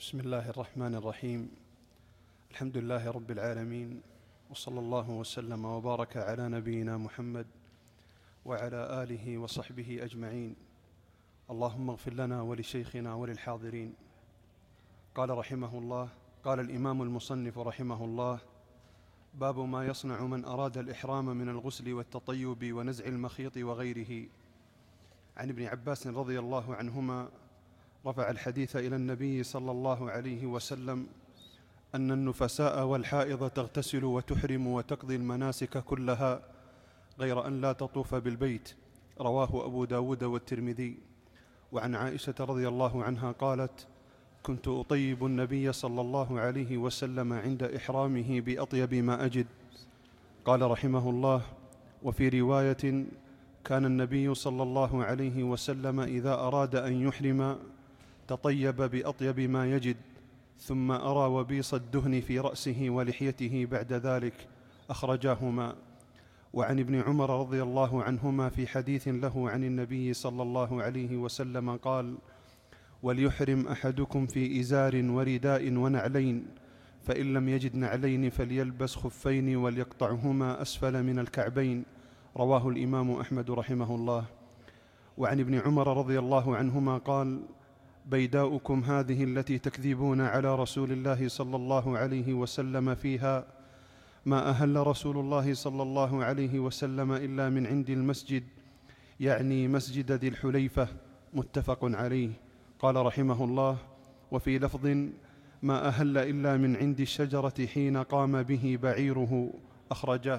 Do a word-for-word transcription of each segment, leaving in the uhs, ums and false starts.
بسم الله الرحمن الرحيم. الحمد لله رب العالمين، وصلى الله وسلم وبارك على نبينا محمد وعلى آله وصحبه أجمعين. اللهم اغفر لنا ولشيخنا وللحاضرين. قال رحمه الله قال الإمام المصنف رحمه الله: باب ما يصنع من أراد الإحرام من الغسل والتطيب ونزع المخيط وغيره. عن ابن عباس رضي الله عنهما رفع الحديث إلى النبي صلى الله عليه وسلم أن النفساء والحائض تغتسل وتحرم وتقضي المناسك كلها غير أن لا تطوف بالبيت. رواه أبو داود والترمذي. وعن عائشة رضي الله عنها قالت: كنت أطيب النبي صلى الله عليه وسلم عند إحرامه بأطيب ما أجد. قال رحمه الله: وفي رواية: كان النبي صلى الله عليه وسلم إذا أراد أن يحرم تطيب بأطيب ما يجد، ثم أرى وبيص الدهن في رأسه ولحيته بعد ذلك. أخرجاهما. وعن ابن عمر رضي الله عنهما في حديث له عن النبي صلى الله عليه وسلم قال: وليحرم أحدكم في إزار ورداء ونعلين، فإن لم يجد نعلين فليلبس خفين وليقطعهما أسفل من الكعبين. رواه الإمام أحمد رحمه الله. وعن ابن عمر رضي الله عنهما قال: بيداؤكم هذه التي تكذبون على رسول الله صلى الله عليه وسلم فيها، ما أهل رسول الله صلى الله عليه وسلم إلا من عند المسجد، يعني مسجد ذي الحليفة. متفق عليه. قال رحمه الله: وفي لفظ: ما أهل إلا من عند الشجرة حين قام به بعيره. أخرجاه.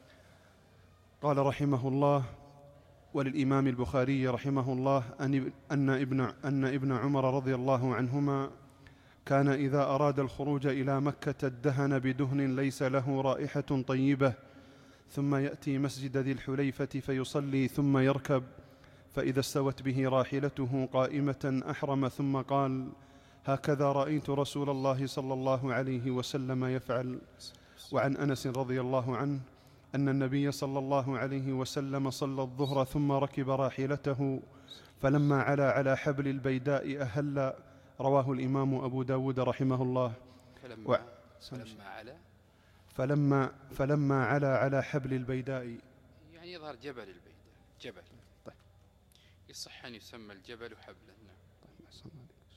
قال رحمه الله: وللإمام البخاري رحمه الله أن ابن, أن ابن عمر رضي الله عنهما كان إذا أراد الخروج إلى مكة ادهن بدهن ليس له رائحة طيبة، ثم يأتي مسجد ذي الحليفة فيصلي ثم يركب، فإذا استوت به راحلته قائمة أحرم، ثم قال: هكذا رأيت رسول الله صلى الله عليه وسلم يفعل. وعن أنس رضي الله عنه أن النبي صلى الله عليه وسلم صلى الظهر ثم ركب راحلته، فلما علا على حبل البيداء أهل. رواه الإمام أبو داود رحمه الله. فلما, و... فلما علا فلما, فلما علا على حبل البيداء، يعني يظهر جبل البيداء، جبل. طيب. يصح أن يسمى الجبل حبلا. نعم. طيب.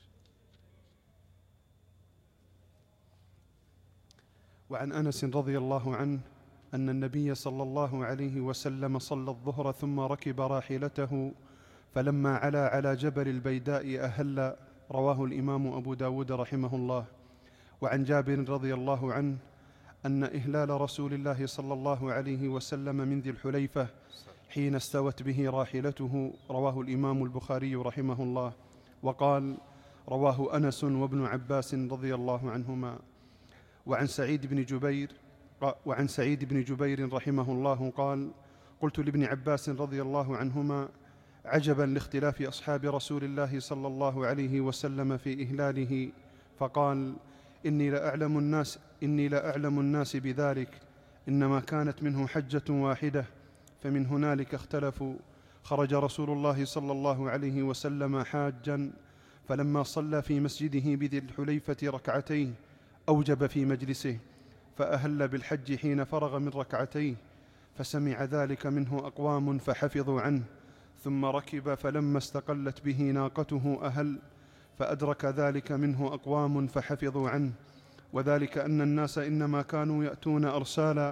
وعن أنس رضي الله عنه أن النبي صلى الله عليه وسلم صلى الظهر ثم ركب راحلته، فلما علا على جبل البيداء أهل. رواه الإمام أبو داود رحمه الله. وعن جابر رضي الله عنه أن إهلال رسول الله صلى الله عليه وسلم من ذي الحليفة حين استوت به راحلته. رواه الإمام البخاري رحمه الله. وقال: رواه أنس وابن عباس رضي الله عنهما. وعن سعيد بن جبير وعن سعيد بن جبير رحمه الله قال: قلت لابن عباس رضي الله عنهما: عجبا لاختلاف أصحاب رسول الله صلى الله عليه وسلم في إهلاله. فقال: إني لأعلم الناس إني لأعلم الناس بذلك، إنما كانت منه حجة واحدة، فمن هنالك اختلفوا. خرج رسول الله صلى الله عليه وسلم حاجا، فلما صلى في مسجده بذي الحليفة ركعتين أوجب في مجلسه، فأهل بالحج حين فرغ من ركعتيه، فسمع ذلك منه أقوام فحفظوا عنه، ثم ركب، فلما استقلت به ناقته أهل، فأدرك ذلك منه أقوام فحفظوا عنه، وذلك أن الناس إنما كانوا يأتون أرسالا،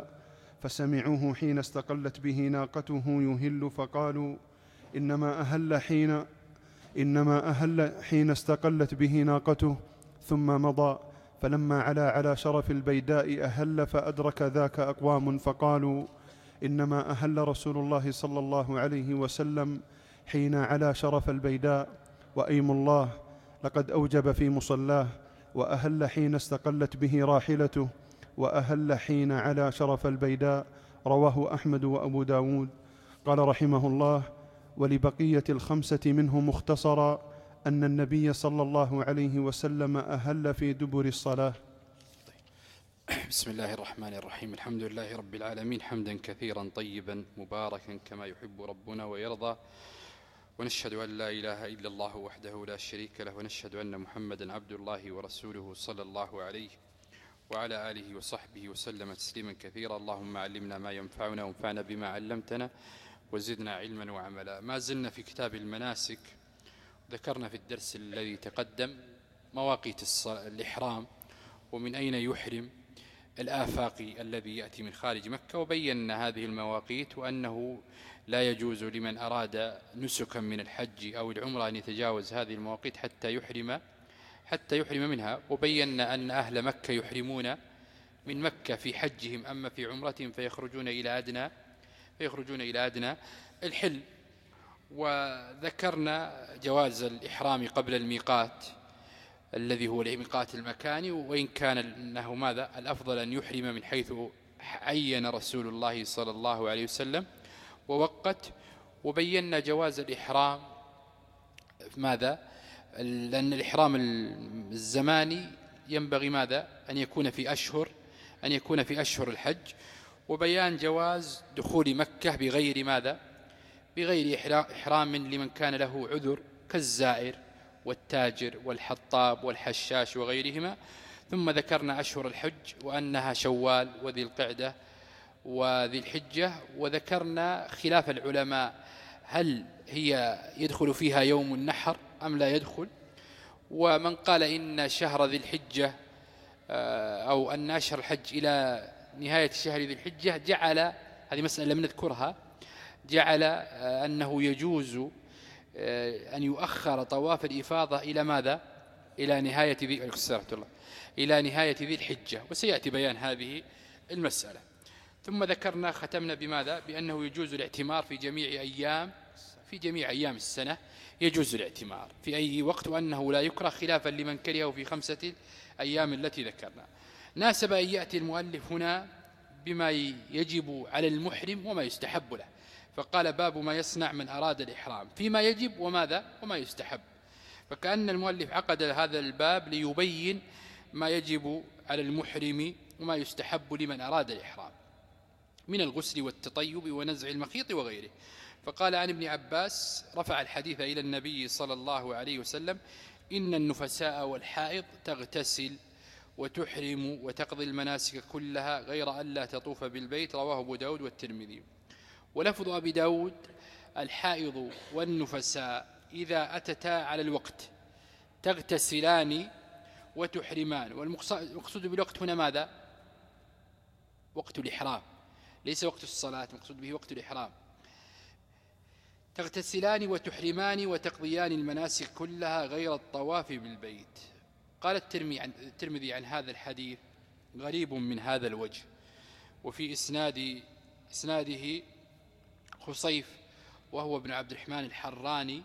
فسمعوه حين استقلت به ناقته يهل، فقالوا: إنما أهل حين إنما أهل حين استقلت به ناقته، ثم مضى، فلما علا على شرف البيداء أهل، فأدرك ذاك أقوام فقالوا: إنما أهل رسول الله صلى الله عليه وسلم حين علا شرف البيداء، وأيم الله لقد أوجب في مصلاه، وأهل حين استقلت به راحلته، وأهل حين علا شرف البيداء. رواه أحمد وأبو داود. قال رحمه الله: ولبقية الخمسة منه مختصرا أن النبي صلى الله عليه وسلم أهل في دبر الصلاة. بسم الله الرحمن الرحيم. الحمد لله رب العالمين، حمدا كثيرا طيبا مباركا كما يحب ربنا ويرضى، ونشهد أن لا إله إلا الله وحده لا شريك له، ونشهد أن محمدا عبد الله ورسوله صلى الله عليه وعلى آله وصحبه وسلم تسليما كثيرا. اللهم علمنا ما ينفعنا وانفعنا بما علمتنا وزدنا علما وعملا. ما زلنا في كتاب المناسك، ذكرنا في الدرس الذي تقدم مواقيت الإحرام ومن أين يحرم الآفاقي الذي يأتي من خارج مكة، وبينا هذه المواقيت وأنه لا يجوز لمن أراد نسكا من الحج أو العمرة أن يتجاوز هذه المواقيت حتى يحرم حتى يحرم منها. وبينا أن أهل مكة يحرمون من مكة في حجهم، أما في عمرتهم فيخرجون إلى أدنى فيخرجون إلى أدنى الحل. وذكرنا جواز الإحرام قبل الميقات الذي هو الميقات المكاني، وإن كان أنه ماذا الأفضل أن يحرم من حيث عين رسول الله صلى الله عليه وسلم ووقت. وبينا جواز الإحرام ماذا، لأن الإحرام الزماني ينبغي ماذا أن يكون في أشهر أن يكون في أشهر الحج. وبيان جواز دخول مكة بغير ماذا بغير إحرام لمن كان له عذر كالزائر والتاجر والحطاب والحشاش وغيرهما. ثم ذكرنا أشهر الحج وأنها شوال وذي القعدة وذي الحجة، وذكرنا خلاف العلماء هل هي يدخل فيها يوم النحر أم لا يدخل. ومن قال إن شهر ذي الحجة أو أن أشهر الحج إلى نهاية شهر ذي الحجة جعل هذه مسألة لم نذكرها جعل أنه يجوز أن يؤخر طواف الإفاضة إلى ماذا إلى نهاية ذي إلى نهاية ذي الحجة، وسيأتي بيان هذه المسألة. ثم ذكرنا ختمنا بماذا بأنه يجوز الاعتمار في جميع أيام في جميع أيام السنة يجوز الاعتمار في أي وقت، وأنه لا يكره خلافا لمن كرهه في خمسة أيام التي ذكرنا. ناسب أن يأتي المؤلف هنا بما يجب على المحرم وما يستحب له، فقال باب ما يصنع من أراد الإحرام فيما يجب وماذا وما يستحب. فكأن المؤلف عقد هذا الباب ليبين ما يجب على المحرم وما يستحب لمن أراد الإحرام من الغسل والتطيب ونزع المخيط وغيره. فقال عن ابن عباس رفع الحديث إلى النبي صلى الله عليه وسلم: إن النفساء والحائض تغتسل وتحرم وتقضي المناسك كلها غير أن لا تطوف بالبيت. رواه أبو داود والترمذي. ولفظ أبي داود: الحائض والنفساء إذا أتتا على الوقت تغتسلان وتحرمان. والمقصود بالوقت هنا ماذا؟ وقت الإحرام، ليس وقت الصلاة، مقصود به وقت الإحرام. تغتسلان وتحرمان وتقضيان المناسك كلها غير الطواف بالبيت. قال الترمذي عن هذا الحديث: غريب من هذا الوجه، وفي إسناد إسناده خصيف وهو ابن عبد الرحمن الحراني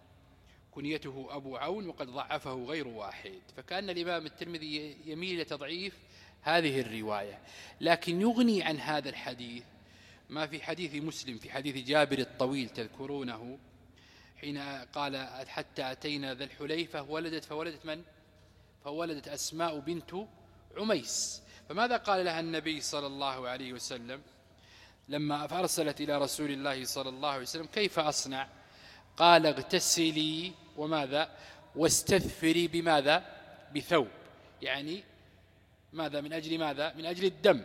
كنيته أبو عون، وقد ضعفه غير واحد. فكأن الإمام الترمذي يميل إلى تضعيف هذه الرواية، لكن يغني عن هذا الحديث ما في حديث مسلم في حديث جابر الطويل تذكرونه، حين قال: حتى أتينا ذا الحليفة ولدت فولدت من؟ فولدت أسماء بنت عميس. فماذا قال لها النبي صلى الله عليه وسلم لما فأرسلت إلى رسول الله صلى الله عليه وسلم: كيف أصنع؟ قال: اغتسلي وماذا واستثفري بماذا بثوب، يعني ماذا من أجل ماذا من أجل الدم،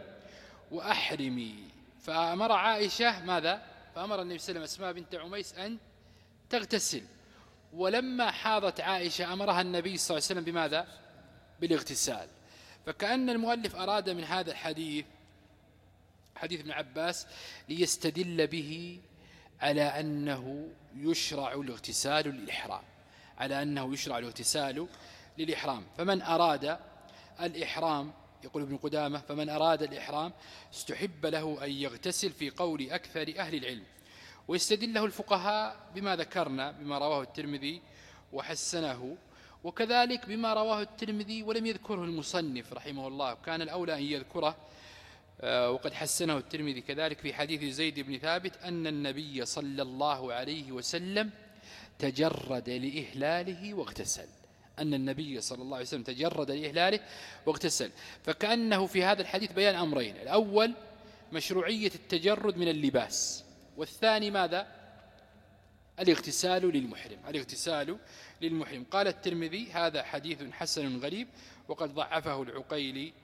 وأحرمي. فأمر عائشة ماذا فأمر النبي صلى الله عليه وسلم أسماء بنت عميس أن تغتسل. ولما حاضت عائشة أمرها النبي صلى الله عليه وسلم بماذا بالاغتسال. فكأن المؤلف أراد من هذا الحديث حديث ابن عباس ليستدل به على أنه يشرع الاغتسال للإحرام على أنه يشرع الاغتسال للإحرام. فمن أراد الإحرام، يقول ابن قدامة: فمن أراد الإحرام استحب له أن يغتسل في قول أكثر أهل العلم. ويستدل له الفقهاء بما ذكرنا بما رواه الترمذي وحسنه، وكذلك بما رواه الترمذي ولم يذكره المصنف رحمه الله، كان الأولى أن يذكره وقد حسنه الترمذي كذلك في حديث زيد بن ثابت أن النبي صلى الله عليه وسلم تجرد لإهلاله واغتسل أن النبي صلى الله عليه وسلم تجرد لإهلاله واغتسل. فكأنه في هذا الحديث بيان أمرين: الأول مشروعية التجرد من اللباس، والثاني ماذا الاغتسال للمحرم الاغتسال للمحرم. قال الترمذي هذا حديث حسن غريب وقد ضعفه العقيلي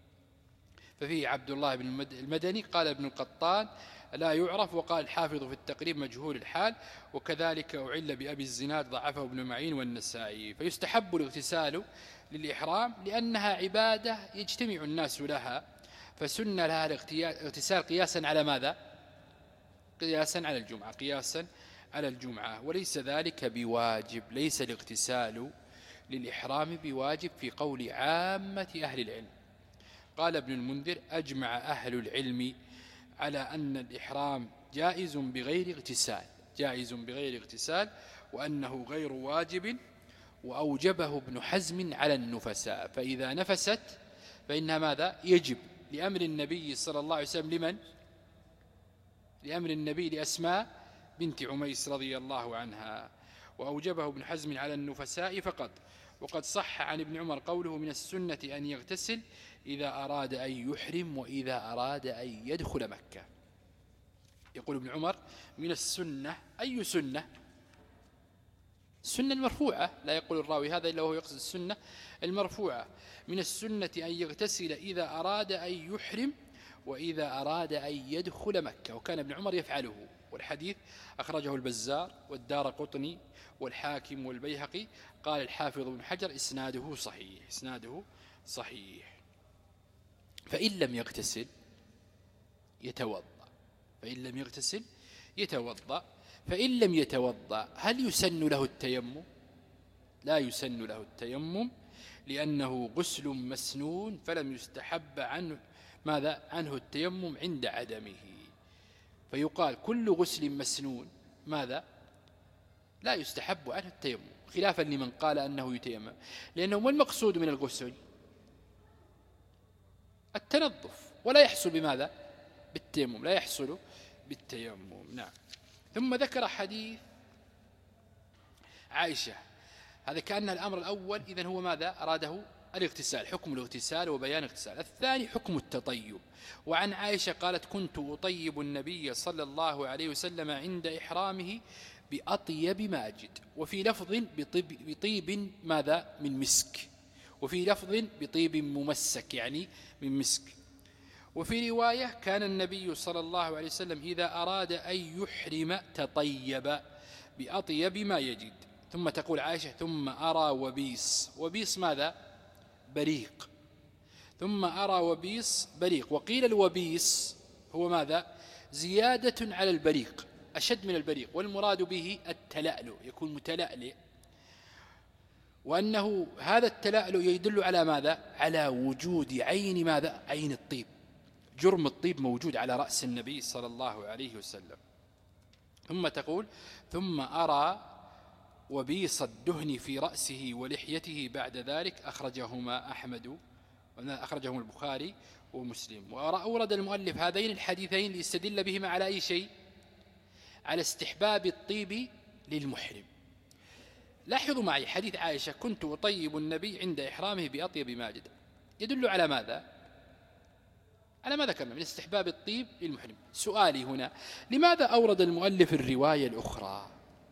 ففيه عبد الله بن المدني. قال ابن القطان لا يعرف، وقال الحافظ في التقريب مجهول الحال، وكذلك أعل بأبي الزناد ضعفه ابن معين والنسائي. فيستحب الاغتسال للإحرام لأنها عبادة يجتمع الناس لها، فسن لها الاغتسال قياسا على ماذا؟ قياسا على الجمعة قياسا على الجمعة وليس ذلك بواجب. ليس الاغتسال للإحرام بواجب في قول عامة أهل العلم. قال ابن المنذر أجمع أهل العلم على أن الإحرام جائز بغير اغتسال جائز بغير اغتسال وأنه غير واجب، وأوجبه ابن حزم على النفساء، فإذا نفست فإنها ماذا؟ يجب، لأمر النبي صلى الله عليه وسلم لمن؟ لأمر النبي لأسماء بنت عميس رضي الله عنها، وأوجبه ابن حزم على النفساء فقط. وقد صح عن ابن عمر قوله من السنة أن يغتسل إذا أراد أن يحرم وإذا أراد أن يدخل مكة. يقول ابن عمر من السنة، أي سنة؟ السنة المرفوعة، لا يقول الراوي هذا إلا وهو يقصد السنة المرفوعة. من السنة أن يغتسل إذا أراد أن يحرم وإذا أراد أن يدخل مكة، وكان ابن عمر يفعله. والحديث أخرجه البزار والدار قطني والحاكم والبيهقي. قال الحافظ بن حجر إسناده صحيح إسناده صحيح. فإن لم يغتسل يتوضأ فإن لم يغتسل يتوضأ فإن لم يتوضأ هل يسن له التيمم؟ لا يسن له التيمم، لأنه غسل مسنون، فلم يستحب عنه ماذا؟ عنه التيمم عند عدمه. فيقال كل غسل مسنون ماذا؟ لا يستحب عنه التيمم، خلافا لمن قال أنه يتيمم، لأنه ما المقصود من الغسل؟ التنظف، ولا يحصل بماذا؟ بالتيمم، لا يحصل بالتيمم. نعم. ثم ذكر حديث عائشة، هذا كأن الأمر الأول إذن هو ماذا؟ أراده الاغتسال، حكم الاغتسال وبيان الاغتسال. الثاني حكم التطيب. وعن عائشة قالت كنت أطيب النبي صلى الله عليه وسلم عند إحرامه بأطيب ما أجد، وفي لفظ بطيب, بطيب ماذا؟ من مسك، وفي لفظ بطيب ممسك يعني من مسك. وفي رواية كان النبي صلى الله عليه وسلم إذا أراد أن يحرم تطيب بأطيب ما يجد. ثم تقول عائشة ثم أرى وبيس، وبيس ماذا؟ بريق. ثم أرى وبيس بريق. وقيل الوبيس هو ماذا؟ زيادة على البريق، أشد من البريق، والمراد به التلألؤ، يكون متلألئ. وأنه هذا التلألؤ يدل على ماذا؟ على وجود عين ماذا؟ عين الطيب، جرم الطيب موجود على رأس النبي صلى الله عليه وسلم. ثم تقول ثم أرى وبيص الدهن في رأسه ولحيته بعد ذلك. أخرجهما أحمد أخرجهما البخاري ومسلم. وأورد المؤلف هذين الحديثين ليستدل بهما على أي شيء؟ على استحباب الطيب للمحرم. لاحظوا معي حديث عائشة كنت أطيب النبي عند إحرامه بأطيب ما أجد، يدل على ماذا؟ على ما ذكرنا من استحباب الطيب للمحرم. سؤالي هنا لماذا أورد المؤلف الرواية الأخرى؟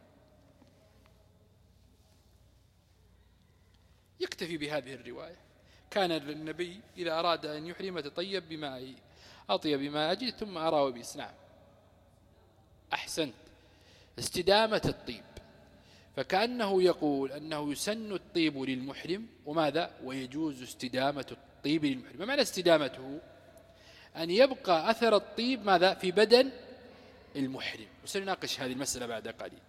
يكتفي بهذه الرواية، كان النبي إذا أراد أن يحرم تطيب بما أطيب بما أجد ثم أرى وبيس. نعم أحسنت، استدامة الطيب، فكأنه يقول أنه يسن الطيب للمحرم وماذا؟ ويجوز استدامة الطيب للمحرم. ما معنى استدامته؟ أن يبقى أثر الطيب ماذا؟ في بدن المحرم، وسنناقش هذه المسألة بعد قليل.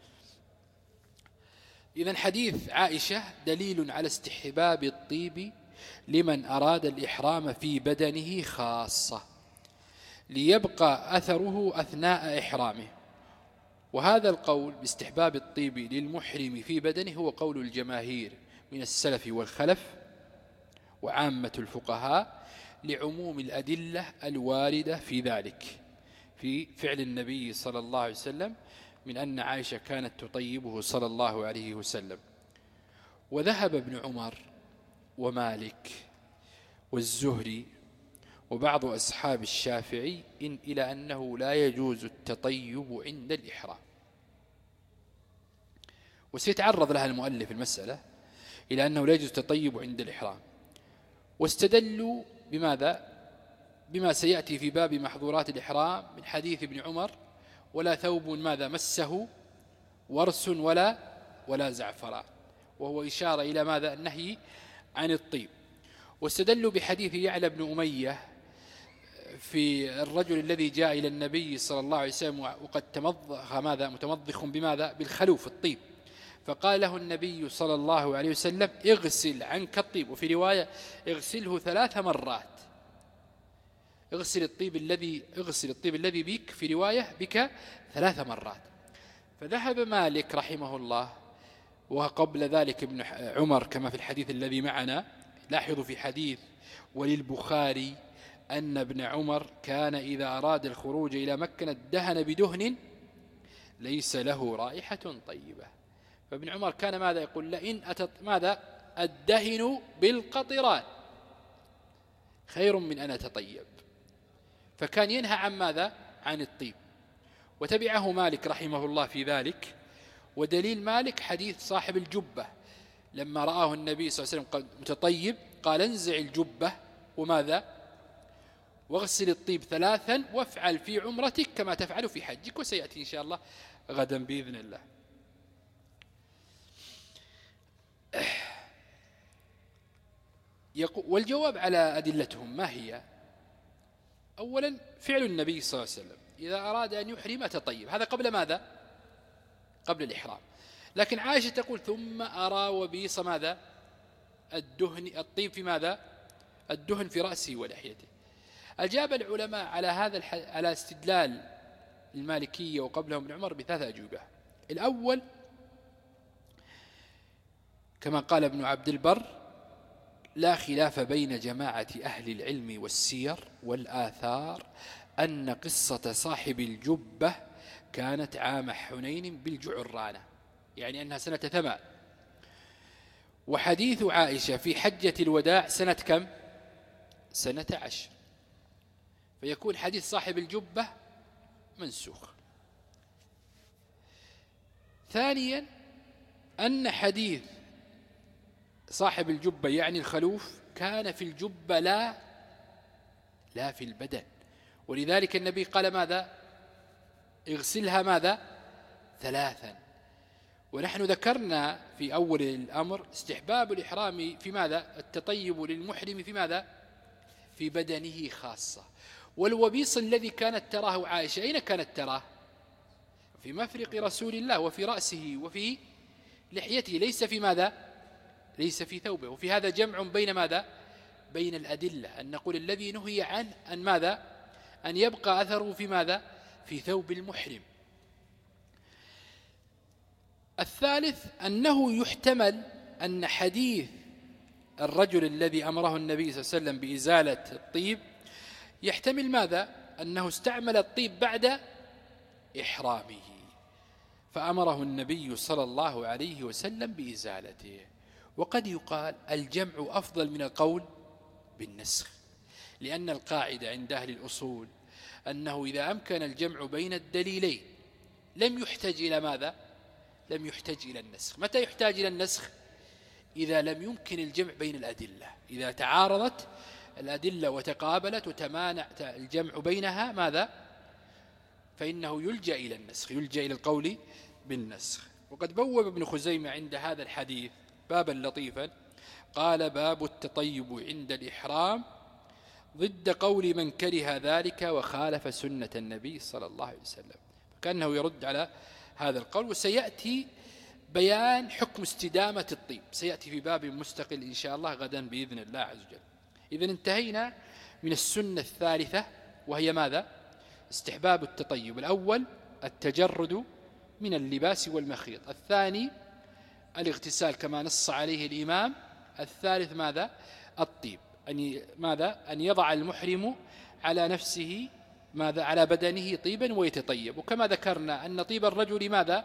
إذن حديث عائشة دليل على استحباب الطيب لمن أراد الإحرام في بدنه خاصة ليبقى أثره أثناء إحرامه. وهذا القول باستحباب الطيب للمحرم في بدنه هو قول الجماهير من السلف والخلف وعامة الفقهاء، لعموم الأدلة الواردة في ذلك في فعل النبي صلى الله عليه وسلم، من أن عائشة كانت تطيبه صلى الله عليه وسلم. وذهب ابن عمر ومالك والزهري وبعض أصحاب الشافعي إن إلى أنه لا يجوز التطيب عند الإحرام. وسيتعرض لها المؤلف المسألة إلى أنه لا يجوز التطيب عند الإحرام. واستدلوا بماذا؟ بما سيأتي في باب محظورات الإحرام من حديث ابن عمر: ولا ثوب ماذا مسه ورس ولا ولا زعفران، وهو إشارة إلى ماذا؟ النهي عن الطيب. واستدلوا بحديث يعلى بن أمية في الرجل الذي جاء إلى النبي صلى الله عليه وسلم وقد تمضخ ماذا؟ متمضخ بماذا؟ بالخلوف الطيب، فقال له النبي صلى الله عليه وسلم: اغسل عنك الطيب، وفي رواية: اغسله ثلاث مرات، اغسل الطيب الذي اغسل الطيب الذي بك، في رواية بك ثلاث مرات. فذهب مالك رحمه الله، وقبل ذلك ابن عمر كما في الحديث الذي معنا. لاحظوا في حديث وللبخاري أن ابن عمر كان إذا أراد الخروج إلى مكة ادهن بدهن ليس له رائحة طيبة. فابن عمر كان ماذا يقول؟ لئن أتت ماذا الدهن بالقطران خير من أن أتطيب. فكان ينهى عن ماذا؟ عن الطيب. وتبعه مالك رحمه الله في ذلك. ودليل مالك حديث صاحب الجبة لما رآه النبي صلى الله عليه وسلم متطيب قال: انزع الجبة وماذا؟ واغسل الطيب ثلاثا وافعل في عمرتك كما تفعل في حجك. وسيأتي إن شاء الله غدا بإذن الله. والجواب على أدلتهم ما هي؟ أولا فعل النبي صلى الله عليه وسلم إذا أراد أن يحرم تطيب، هذا قبل ماذا؟ قبل الإحرام. لكن عائشة تقول: ثم أرى وبيص ماذا؟ الدهن الطيب في ماذا؟ الدهن في رأسه ولحيته. أجاب العلماء على هذا الح... على استدلال المالكية وقبلهم ابن عمر بثلاث أجوبة. الأول كما قال ابن عبد البر: لا خلاف بين جماعة أهل العلم والسير والآثار أن قصة صاحب الجبة كانت عام حنين بالجعرانة، يعني أنها سنة ثمان، وحديث عائشة في حجة الوداع سنة كم؟ سنة عشر، فيكون حديث صاحب الجبة منسوخ. ثانيا أن حديث صاحب الجبة يعني الخلوف كان في الجبة لا لا في البدن، ولذلك النبي قال ماذا؟ اغسلها ماذا؟ ثلاثا. ونحن ذكرنا في أول الأمر استحباب الإحرام في ماذا؟ التطيب للمحرم في ماذا؟ في بدنه خاصة. والوبيص الذي كانت تراه عائشة أين كانت تراه؟ في مفرق رسول الله وفي رأسه وفي لحيته، ليس في ماذا؟ ليس في ثوبه. وفي هذا جمع بين ماذا؟ بين الأدلة، أن نقول الذي نهي عنه أن ماذا؟ أن يبقى أثره في ماذا؟ في ثوب المحرم. الثالث أنه يحتمل أن حديث الرجل الذي أمره النبي صلى الله عليه وسلم بإزالة الطيب يحتمل ماذا؟ أنه استعمل الطيب بعد إحرامه فأمره النبي صلى الله عليه وسلم بإزالته. وقد يقال الجمع أفضل من القول بالنسخ، لأن القاعدة عند أهل الأصول أنه إذا أمكن الجمع بين الدليلين لم يحتاج إلى ماذا؟ لم يحتاج إلى النسخ. متى يحتاج إلى النسخ؟ إذا لم يمكن الجمع بين الأدلة، إذا تعارضت الأدلة وتقابلت وتمانع الجمع بينها ماذا؟ فإنه يلجأ إلى النسخ، يلجأ إلى القول بالنسخ. وقد بوب ابن خزيمة عند هذا الحديث بابا لطيفا قال: باب التطيب عند الإحرام ضد قول من كره ذلك وخالف سنة النبي صلى الله عليه وسلم. كأنه يرد على هذا القول. وسيأتي بيان حكم استدامة الطيب، سيأتي في باب مستقل إن شاء الله غدا بإذن الله عز وجل. إذن انتهينا من السنة الثالثة وهي ماذا؟ استحباب التطيب. الأول التجرد من اللباس والمخيط، الثاني الاغتسال كما نص عليه الإمام، الثالث ماذا؟ الطيب، أن ماذا؟ أن يضع المحرم على نفسه ماذا؟ على بدنه طيبا ويتطيب. وكما ذكرنا أن طيب الرجل ماذا؟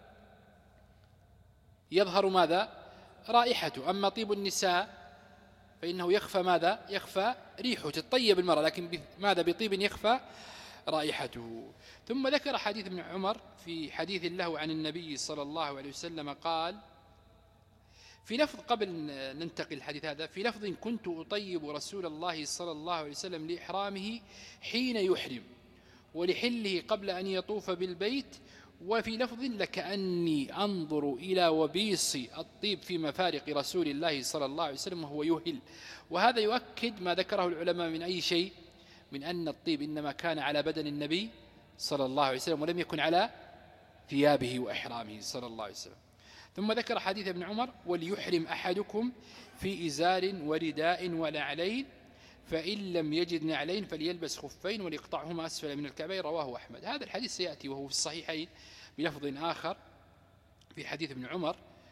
يظهر ماذا؟ رائحته. أما طيب النساء فإنه يخفى ماذا؟ يخفى ريحه، تطيب المرأة لكن ماذا؟ بطيب يخفى رائحته. ثم ذكر حديث ابن عمر في حديث له عن النبي صلى الله عليه وسلم قال في لفظ، قبل ننتقل الحديث هذا، في لفظ كنت أطيب رسول الله صلى الله عليه وسلم لإحرامه حين يحرم ولحله قبل أن يطوف بالبيت، وفي لفظ لكأني أنظر إلى وبيص الطيب في مفارق رسول الله صلى الله عليه وسلم وهو يهل. وهذا يؤكد ما ذكره العلماء من أي شيء؟ من أن الطيب إنما كان على بدن النبي صلى الله عليه وسلم ولم يكن على ثيابه وإحرامه صلى الله عليه وسلم. ثم ذكر حديث ابن عمر وليحرم أحدكم في إزار ورداء ونعلين فإن لم يجد نعلين فليلبس خفين وليقطعهما أسفل من الكعبين، رواه أحمد. هذا الحديث سيأتي وهو في الصحيحين بلفظ آخر في حديث ابن عمر،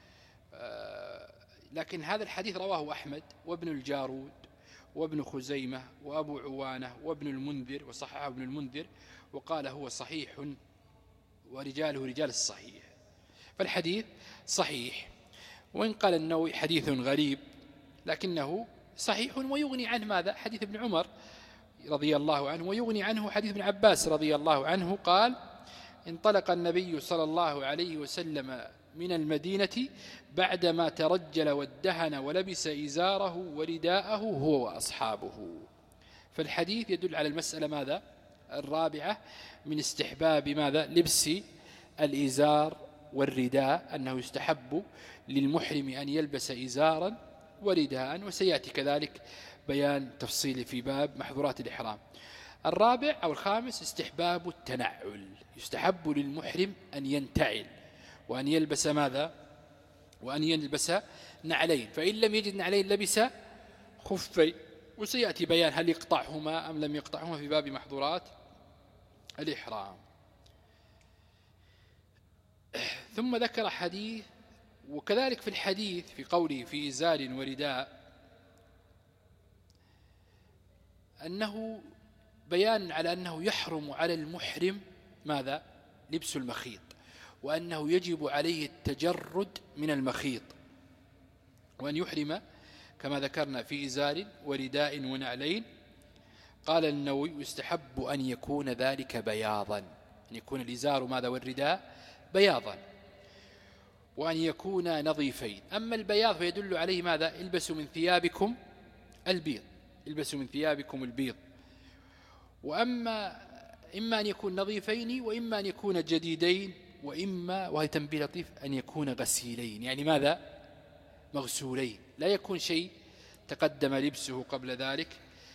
لكن هذا الحديث رواه أحمد وابن الجارود وابن خزيمة وأبو عوانة وابن المنذر، وصححه ابن المنذر وقال هو صحيح ورجاله رجال الصحيح. فالحديث صحيح، وإن قال النووي حديث غريب لكنه صحيح، ويغني عنه ماذا؟ حديث ابن عمر رضي الله عنه، ويغني عنه حديث ابن عباس رضي الله عنه قال انطلق النبي صلى الله عليه وسلم من المدينة بعدما ترجل وادهن ولبس إزاره ورداءه هو وأصحابه. فالحديث يدل على المسألة ماذا؟ الرابعة من استحباب ماذا؟ لبس الإزار والرداء، أنه يستحب للمحرم أن يلبس إزارا ورداء، وسيأتي كذلك بيان تفصيلي في باب محظورات الإحرام. الرابع أو الخامس استحباب التنعل، يستحب للمحرم أن ينتعل وأن يلبس ماذا؟ وأن يلبس نعلين، فإن لم يجد نعلين لبس خفين، وسيأتي بيان هل يقطعهما أم لم يقطعهما في باب محظورات الإحرام. ثم ذكر حديث، وكذلك في الحديث في قوله في إزار ورداء أنه بيان على أنه يحرم على المحرم ماذا؟ لبس المخيط، وأنه يجب عليه التجرد من المخيط، وأن يحرم كما ذكرنا في إزار ورداء ونعلين. قال النووي يستحب أن يكون ذلك بياضا، أن يكون الإزار ماذا والرداء بياضا، وأن يكون نظيفين. أما البياض فيدل عليه ماذا؟ البسوا من ثيابكم البيض، البسوا من ثيابكم البيض. وأما إما أن يكون نظيفين وإما أن يكون جديدين، وإما وهي تنبيه لطيف أن يكون غسيلين، يعني ماذا؟ مغسولين، لا يكون شيء تقدم لبسه قبل ذلك،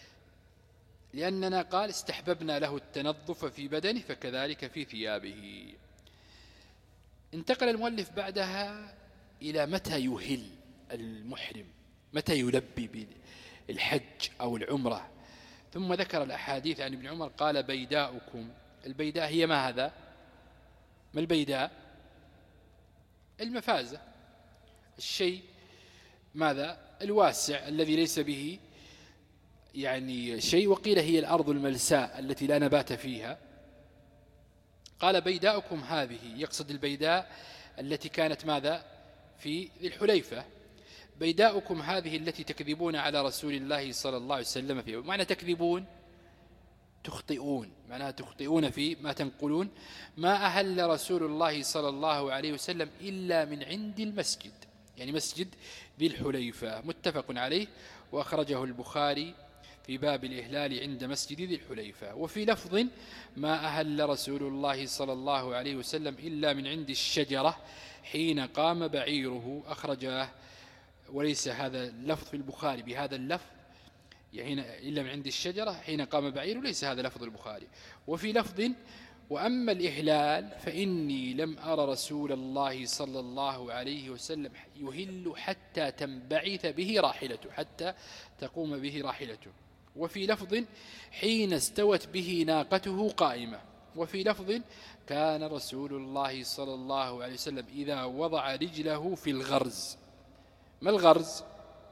لأننا قال استحببنا له التنظف في بدنه فكذلك في ثيابه. انتقل المؤلف بعدها إلى متى يهل المحرم، متى يلبي بالحج أو العمرة. ثم ذكر الأحاديث عن ابن عمر قال بيداؤكم، البيداء هي ما هذا؟ ما البيداء؟ المفازة، الشيء ماذا؟ الواسع الذي ليس به يعني شيء، وقيل هي الأرض الملساء التي لا نبات فيها. قال بيداؤكم هذه، يقصد البيداء التي كانت ماذا؟ في ذي الحليفة. بيداؤكم هذه التي تكذبون على رسول الله صلى الله عليه وسلم فيها. معنى تكذبون تخطئون، معناها تخطئون في ما تنقلون. ما أهل رسول الله صلى الله عليه وسلم إلا من عند المسجد، يعني مسجد ذي الحليفة، متفق عليه، وأخرجه البخاري في باب الإهلال عند مسجد ذي الحليفة. وفي لفظ ما أهل رسول الله صلى الله عليه وسلم إلا من عند الشجرة حين قام بعيره، أخرجه، وليس هذا اللفظ في البخاري بهذا اللفظ، يعني إلا من عند الشجرة حين قام بعيره، ليس هذا لفظ البخاري. وفي لفظ وأما الإهلال فإني لم أرى رسول الله صلى الله عليه وسلم يهل حتى تنبعث به راحلته، حتى تقوم به راحلته. وفي لفظ حين استوت به ناقته قائمة. وفي لفظ كان رسول الله صلى الله عليه وسلم إذا وضع رجله في الغرز. ما الغرز؟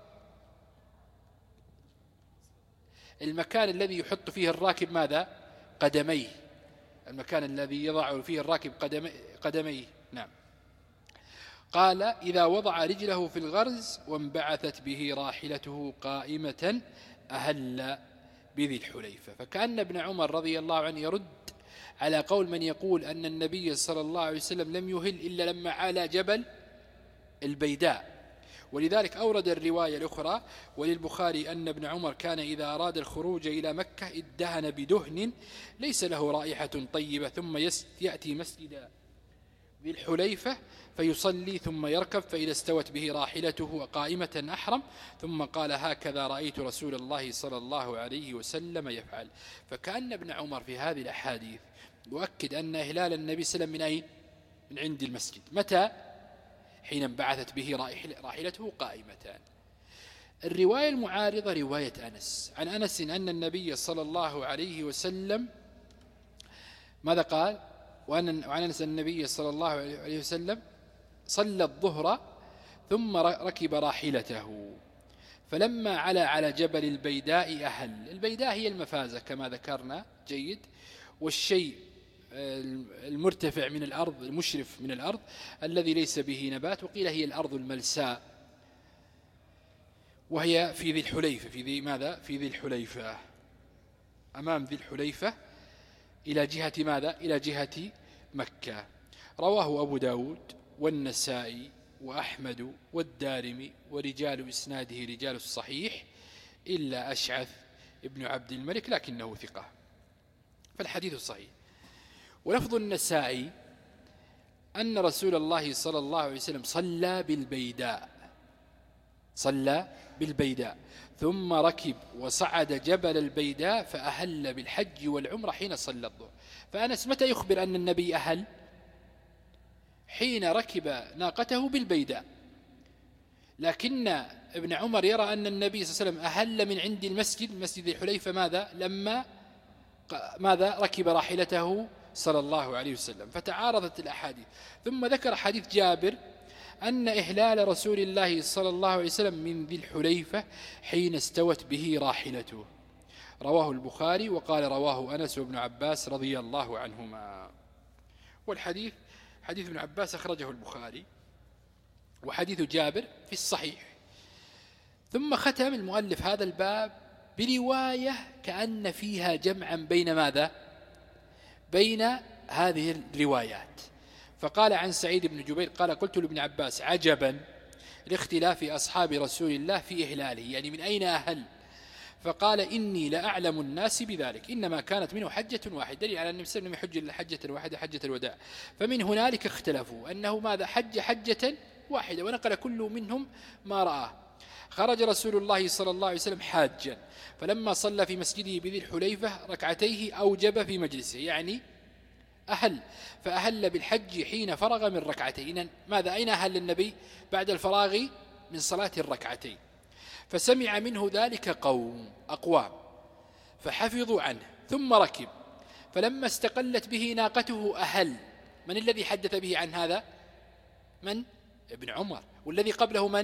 المكان الذي يحط فيه الراكب ماذا؟ قدميه، المكان الذي يضع فيه الراكب قدمي قدميه نعم. قال إذا وضع رجله في الغرز وانبعثت به راحلته قائمة أهل بذي الحليفة. فكأن ابن عمر رضي الله عنه يرد على قول من يقول أن النبي صلى الله عليه وسلم لم يهل إلا لما علا جبل البيداء. ولذلك أورد الرواية الأخرى وللبخاري أن ابن عمر كان إذا أراد الخروج إلى مكة ادهن بدهن ليس له رائحة طيبة ثم يأتي مسجد ذي الحليفة فيصلي ثم يركب، فإذا استوت به راحلته قائمة أحرم، ثم قال هكذا رأيت رسول الله صلى الله عليه وسلم يفعل. فكأن ابن عمر في هذه الأحاديث يؤكد أن إهلال النبي صلى الله عليه وسلم من أين؟ من عند المسجد. متى؟ حين انبعثت به راحلته قائمتان. الرواية المعارضة رواية أنس، عن أنس أن النبي صلى الله عليه وسلم ماذا قال؟ وعن أنس النبي صلى الله عليه وسلم صلى الظهر ثم ركب راحلته فلما علا على جبل البيداء أهل. البيداء هي المفازة كما ذكرنا جيد، والشيء المرتفع من الأرض المشرف من الأرض الذي ليس به نبات، وقيل هي الأرض الملساء، وهي في ذي الحليفة، في ذي ماذا؟ في ذي الحليفة، أمام ذي الحليفة إلى جهة ماذا؟ إلى جهة مكة. رواه أبو داود والنسائي وأحمد والدارمي ورجال إسناده رجال الصحيح إلا أشعث ابن عبد الملك لكنه ثقة، فالحديث صحيح. ولفظ النسائي أن رسول الله صلى الله عليه وسلم صلى بالبيداء، صلى بالبيداء ثم ركب وصعد جبل البيداء فأهل بالحج والعمرة حين صلى الظهر. فأنس متى يخبر أن النبي أهل؟ حين ركب ناقته بالبيداء، لكن ابن عمر يرى أن النبي صلى الله عليه وسلم أهل من عند المسجد مسجد الحليفة ماذا؟ لما ماذا؟ ركب راحلته صلى الله عليه وسلم، فتعارضت الأحاديث. ثم ذكر حديث جابر أن إهلال رسول الله صلى الله عليه وسلم من ذي الحليفة حين استوت به راحلته، رواه البخاري، وقال رواه أنس وابن عباس رضي الله عنهما. والحديث حديث ابن عباس أخرجه البخاري، وحديث جابر في الصحيح. ثم ختم المؤلف هذا الباب برواية كأن فيها جمعا بين ماذا؟ بين هذه الروايات. فقال عن سعيد بن جبير قال قلت لابن عباس عجبا لاختلاف أصحاب رسول الله في إهلاله، يعني من أين أهل؟ فقال إني لأعلم الناس بذلك، إنما كانت منه حجة واحدة، دليل على أن النبي لم يحج إلا حجة واحدة حجة الوداع. فمن هنالك اختلفوا أنه ماذا؟ حج حجة واحدة، ونقل كل منهم ما رآه. خرج رسول الله صلى الله عليه وسلم حاجا، فلما صلى في مسجده بذي الحليفة ركعتيه أوجب في مجلسه، يعني أهل، فأهل بالحج حين فرغ من ركعتين. ماذا؟ أين أهل النبي؟ بعد الفراغ من صلاة الركعتين. فسمع منه ذلك قوم أقوام فحفظوا عنه، ثم ركب، فلما استقلت به ناقته أهل. من الذي حدث به عن هذا؟ من؟ ابن عمر. والذي قبله من؟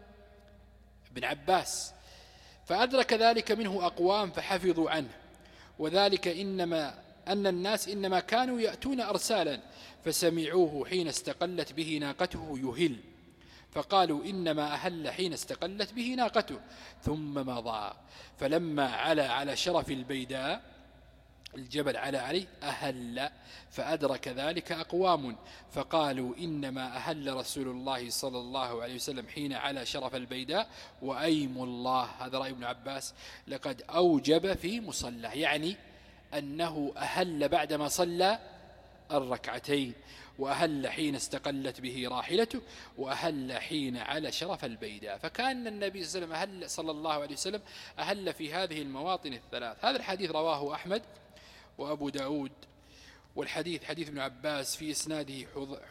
ابن عباس. فأدرك ذلك منه أقوام فحفظوا عنه، وذلك إنما أن الناس إنما كانوا يأتون أرسالا فسمعوه حين استقلت به ناقته يهل، فقالوا إنما أهل حين استقلت به ناقته، ثم مضى. فلما علا على شرف البيداء الجبل على عليه أهل، فأدرك ذلك أقوام فقالوا إنما أهل رسول الله صلى الله عليه وسلم حين على شرف البيداء، وأيم الله، هذا رأي ابن عباس، لقد أوجب في مصلى، يعني أنه أهل بعدما صلى الركعتين، وأهل حين استقلت به راحلته، وأهل حين على شرف البيداء. فكان النبي صلى الله عليه وسلم أهل, صلى الله عليه وسلم أهل في هذه المواطن الثلاث. هذا الحديث رواه أحمد وأبو داود، والحديث حديث ابن عباس في إسناده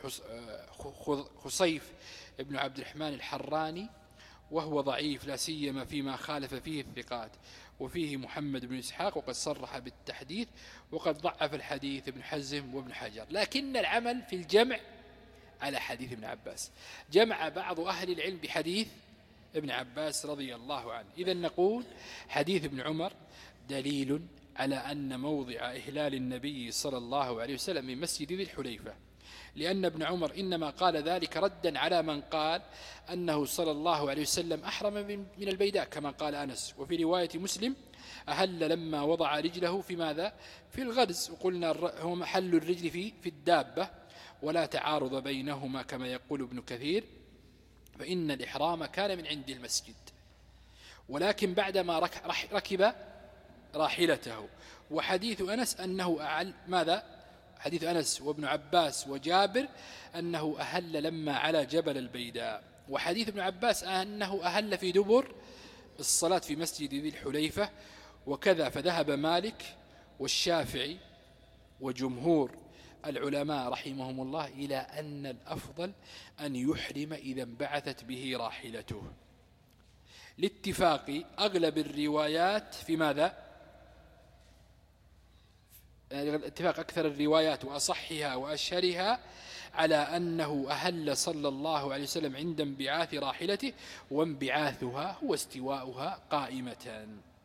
خصيف ابن عبد الرحمن الحراني، وهو ضعيف لا سيما فيما خالف فيه الثقات، وفيه محمد بن إسحاق وقد صرح بالتحديث، وقد ضعف الحديث ابن حزم وابن حجر. لكن العمل في الجمع على حديث ابن عباس، جمع بعض أهل العلم بحديث ابن عباس رضي الله عنه. إذن نقول حديث ابن عمر دليل على أن موضع إهلال النبي صلى الله عليه وسلم من مسجد ذي الحليفة لأن ابن عمر إنما قال ذلك ردا على من قال أنه صلى الله عليه وسلم أحرم من البيداء كما قال أنس. وفي رواية مسلم أهل لما وضع رجله في ماذا؟ في الغرز. وقلنا هو محل الرجل في في الدابة، ولا تعارض بينهما كما يقول ابن كثير، فإن الإحرام كان من عند المسجد، ولكن بعدما ركب راحلته. وحديث أنس أنه أعل ماذا؟ حديث أنس وابن عباس وجابر أنه أهل لما على جبل البيداء. وحديث ابن عباس أنه أهل في دبر الصلاة في مسجد ذي الحليفة. وكذا فذهب مالك والشافعي وجمهور العلماء رحمهم الله إلى أن الأفضل أن يحرم إذا انبعثت به راحلته، لاتفاق أغلب الروايات في ماذا؟ اتفاق أكثر الروايات وأصحها وأشهرها على أنه أهل صلى الله عليه وسلم عند انبعاث راحلته، وانبعاثها هو استواؤها قائمة.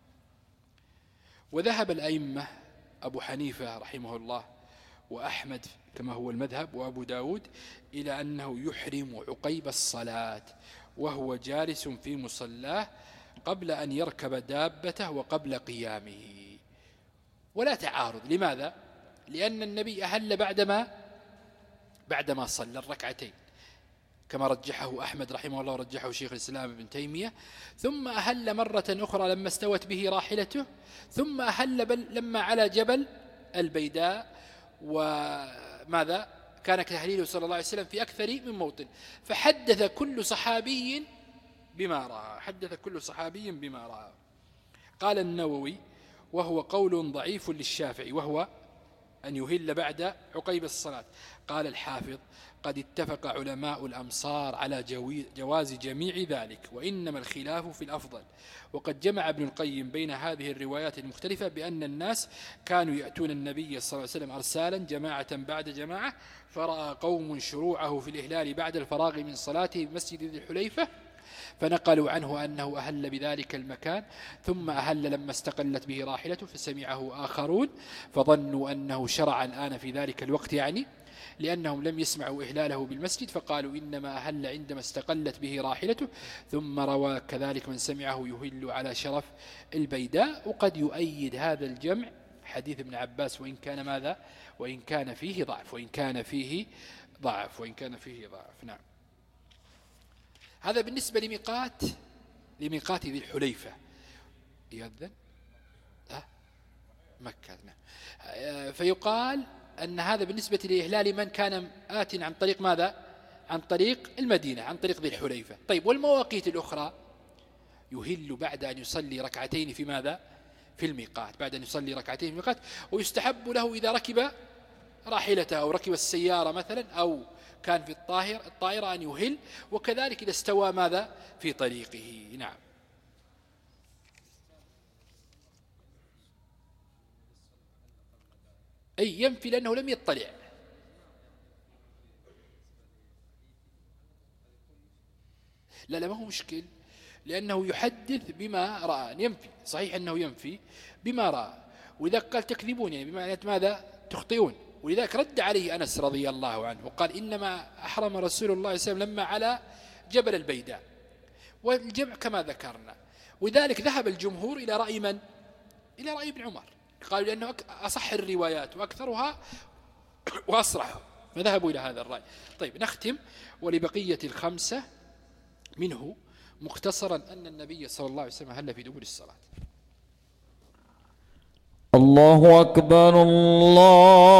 وذهب الأئمة أبو حنيفة رحمه الله وأحمد كما هو المذهب وأبو داود إلى أنه يحرم عقيب الصلاة وهو جالس في مصلاه قبل أن يركب دابته وقبل قيامه، ولا تعارض. لماذا؟ لأن النبي أهل بعدما بعدما صلى الركعتين كما رجحه أحمد رحمه الله ورجحه شيخ الإسلام ابن تيمية، ثم أهل مرة أخرى لما استوت به راحلته، ثم أهل لما على جبل البيداء. وماذا كان تهليله صلى الله عليه وسلم في أكثر من موطن، فحدث كل صحابي بما رأى حدث كل صحابي بما رأى. قال النووي وهو قول ضعيف للشافعي وهو أن يهل بعد عقيب الصلاة. قال الحافظ قد اتفق علماء الأمصار على جواز جميع ذلك، وإنما الخلاف في الأفضل. وقد جمع ابن القيم بين هذه الروايات المختلفة بأن الناس كانوا يأتون النبي صلى الله عليه وسلم أرسالا جماعة بعد جماعة، فرأى قوم شروعه في الإهلال بعد الفراغ من صلاته بمسجد ذي الحليفة، فنقلوا عنه أنه أهل بذلك المكان، ثم أهل لما استقلت به راحلته فسمعه آخرون فظنوا أنه شرع الآن في ذلك الوقت، يعني لأنهم لم يسمعوا إهلاله بالمسجد فقالوا إنما أهل عندما استقلت به راحلته. ثم روى كذلك من سمعه يهل على شرف البيداء. وقد يؤيد هذا الجمع حديث ابن عباس وإن كان ماذا؟ وإن كان فيه ضعف وإن كان فيه ضعف وإن كان فيه ضعف نعم. هذا بالنسبة لميقات لميقات ذي الحليفة. يؤذن أه؟ مكة نعم. فيقال أن هذا بالنسبة لإهلال من كان آت عن طريق ماذا؟ عن طريق المدينة، عن طريق ذي الحليفة. طيب والمواقيت الأخرى؟ يهل بعد أن يصلي ركعتين في ماذا؟ في الميقات، بعد أن يصلي ركعتين في الميقات. ويستحب له إذا ركب راحلته أو ركب السيارة مثلا أو كان في الطاهر الطائرة أن يهل، وكذلك إذا استوى ماذا؟ في طريقه نعم. أي ينفي لأنه لم يطلع. لا لا ما هو مشكل، لأنه يحدث بما رأى. ينفي صحيح أنه ينفي بما رأى، وإذا قال تكذبون يعني بمعنى ماذا؟ تخطئون. ولذلك رد عليه أنس رضي الله عنه وقال إنما أحرم رسول الله صلى الله عليه وسلم لما على جبل البيداء، والجمع كما ذكرنا. وذلك ذهب الجمهور إلى رأي من؟ إلى رأي ابن عمر، قالوا لأنه أصح الروايات وأكثرها وأصرح، فذهبوا إلى هذا الرأي. طيب نختم. ولبقية الخمسة منه مختصرا أن النبي صلى الله عليه وسلم هل في دبر الصلاة. الله أكبر الله